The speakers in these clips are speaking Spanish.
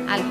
Ale.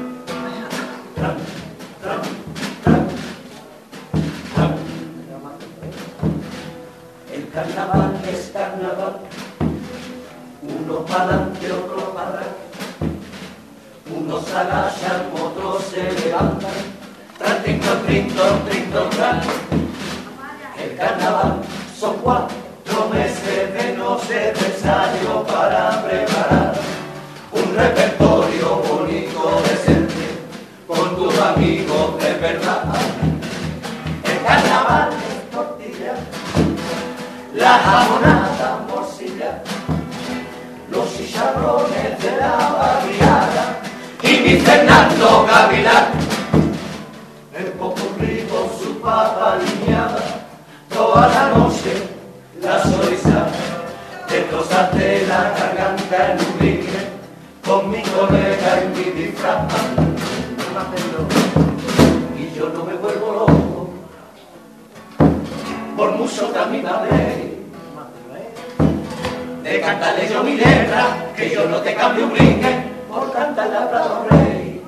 El carnaval es carnaval, uno para adelante, otro para atrás, unos se agachan, otros se levantan, tras trinton, trinton, trinton, tras. El carnaval son 4 meses de necesario para preparar un repertorio bonito, decente, con tus amigos de verdad. El carnaval es tortilla, la jamonada morcilla, los chicharrones de la barriada y mi Fernando Gavilán, el popurrí con su papa alineada, toda la noche la solizada, destrozarte la garganta en un ringue, con mi colega y mi disfraz, y yo no me vuelvo loco, por mucho que a mí me hablé, de cantarle yo mi letra, que yo no te cambio un ringue, por cantarle a Prado Rey,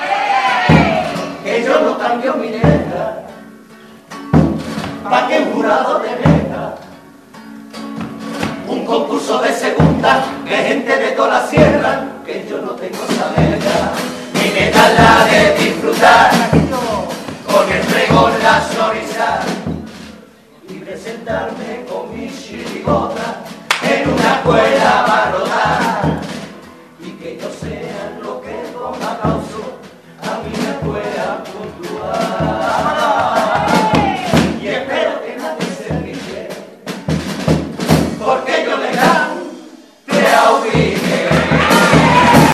que yo no cambio mi letra, pa' que un jurado te venga, un concurso de segunda, de gente de toda la sierra, que yo no tengo esa verga, ni me da la de disfrutar, con el pregón la sonrisa, y presentarme con mi chirigota, en una escuela